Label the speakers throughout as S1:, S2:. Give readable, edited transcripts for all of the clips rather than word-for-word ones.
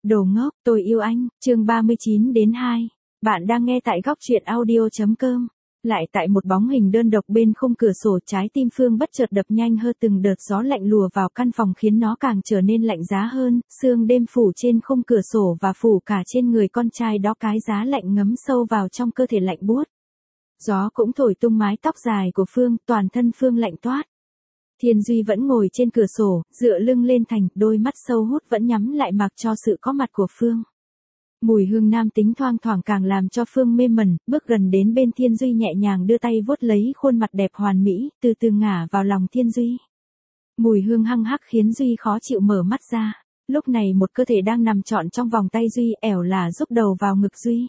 S1: Đồ ngốc, tôi yêu anh, chương 39 đến 2. Bạn đang nghe tại góc truyện audio.com. Lại tại một bóng hình đơn độc bên khung cửa sổ, trái tim Phương bất chợt đập nhanh hơn, từng đợt gió lạnh lùa vào căn phòng khiến nó càng trở nên lạnh giá hơn, sương đêm phủ trên khung cửa sổ và phủ cả trên người con trai đó, cái giá lạnh ngấm sâu vào trong cơ thể lạnh buốt. Gió cũng thổi tung mái tóc dài của Phương, toàn thân Phương lạnh toát. Thiên Duy vẫn ngồi trên cửa sổ, dựa lưng lên thành, đôi mắt sâu hút vẫn nhắm lại mặc cho sự có mặt của Phương. Mùi hương nam tính thoang thoảng càng làm cho Phương mê mẩn, bước gần đến bên Thiên Duy, nhẹ nhàng đưa tay vuốt lấy khuôn mặt đẹp hoàn mỹ, từ từ ngả vào lòng Thiên Duy. Mùi hương hăng hắc khiến Duy khó chịu mở mắt ra. Lúc này một cơ thể đang nằm trọn trong vòng tay Duy, ẻo là rúc đầu vào ngực Duy.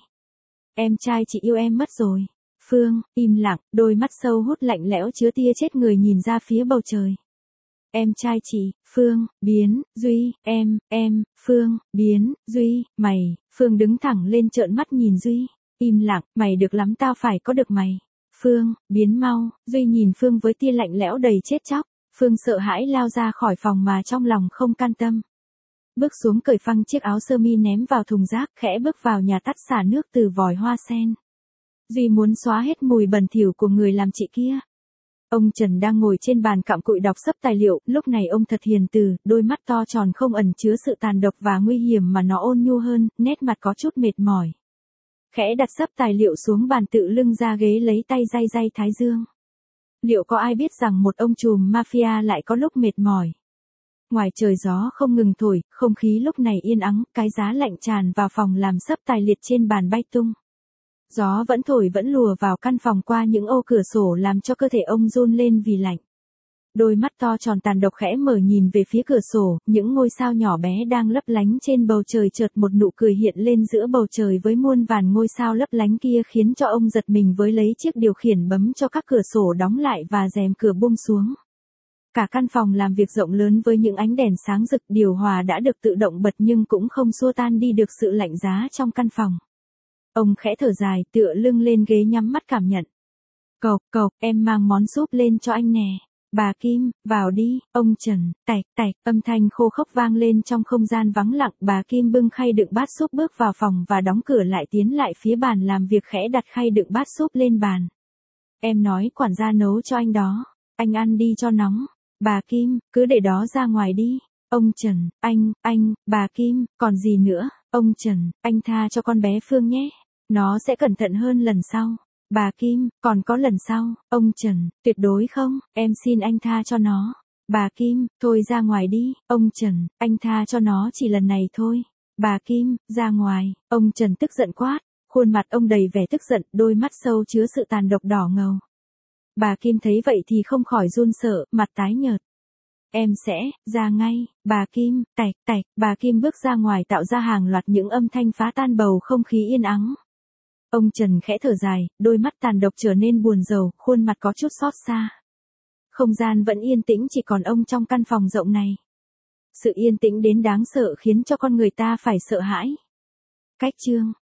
S1: Em trai chị yêu em mất rồi. Phương, im lặng, đôi mắt sâu hút lạnh lẽo chứa tia chết người nhìn ra phía bầu trời. Em trai chị, Phương, biến, Duy, em, Phương, biến, Duy, mày, Phương đứng thẳng lên trợn mắt nhìn Duy. Im lặng, mày được lắm, tao phải có được mày. Phương, biến mau, Duy nhìn Phương với tia lạnh lẽo đầy chết chóc. Phương sợ hãi lao ra khỏi phòng mà trong lòng không can tâm. Bước xuống cởi phăng chiếc áo sơ mi ném vào thùng rác, khẽ bước vào nhà tắt xả nước từ vòi hoa sen. Duy muốn xóa hết mùi bẩn thỉu của người làm chị kia. Ông Trần đang ngồi trên bàn cặm cụi đọc sấp tài liệu, lúc này ông thật hiền từ, đôi mắt to tròn không ẩn chứa sự tàn độc và nguy hiểm mà nó ôn nhu hơn, nét mặt có chút mệt mỏi. Khẽ đặt sấp tài liệu xuống bàn, tự lưng ra ghế lấy tay day day thái dương. Liệu có ai biết rằng một ông trùm mafia lại có lúc mệt mỏi? Ngoài trời gió không ngừng thổi, không khí lúc này yên ắng, cái giá lạnh tràn vào phòng làm sấp tài liệt trên bàn bay tung. Gió vẫn thổi vẫn lùa vào căn phòng qua những ô cửa sổ làm cho cơ thể ông run lên vì lạnh. Đôi mắt to tròn tàn độc khẽ mở nhìn về phía cửa sổ, những ngôi sao nhỏ bé đang lấp lánh trên bầu trời, chợt một nụ cười hiện lên giữa bầu trời với muôn vàn ngôi sao lấp lánh kia, khiến cho ông giật mình với lấy chiếc điều khiển bấm cho các cửa sổ đóng lại và rèm cửa buông xuống. Cả căn phòng làm việc rộng lớn với những ánh đèn sáng rực, điều hòa đã được tự động bật nhưng cũng không xua tan đi được sự lạnh giá trong căn phòng. Ông khẽ thở dài, tựa lưng lên ghế nhắm mắt cảm nhận. Cộc, em mang món súp lên cho anh nè. Bà Kim, vào đi. Ông Trần, tạch, âm thanh khô khốc vang lên trong không gian vắng lặng. Bà Kim bưng khay đựng bát súp bước vào phòng và đóng cửa lại, tiến lại phía bàn làm việc, khẽ đặt khay đựng bát súp lên bàn. Em nói quản gia nấu cho anh đó. Anh ăn đi cho nóng. Bà Kim, cứ để đó ra ngoài đi. Ông Trần, anh, bà Kim, còn gì nữa? Ông Trần, anh tha cho con bé Phương nhé. Nó sẽ cẩn thận hơn lần sau. Bà Kim, còn có lần sau. Ông Trần, tuyệt đối không, em xin anh tha cho nó. Bà Kim, thôi ra ngoài đi. Ông Trần, anh tha cho nó chỉ lần này thôi. Bà Kim, ra ngoài. Ông Trần tức giận quát. Khuôn mặt ông đầy vẻ tức giận, đôi mắt sâu chứa sự tàn độc đỏ ngầu. Bà Kim thấy vậy thì không khỏi run sợ, mặt tái nhợt. Em sẽ ra ngay. Bà Kim, tạch, bà Kim bước ra ngoài, tạo ra hàng loạt những âm thanh phá tan bầu không khí yên ắng. Ông Trần khẽ thở dài, đôi mắt tàn độc trở nên buồn rầu, khuôn mặt có chút xót xa. Không gian vẫn yên tĩnh, chỉ còn ông trong căn phòng rộng này. Sự yên tĩnh đến đáng sợ khiến cho con người ta phải sợ hãi. Cách chương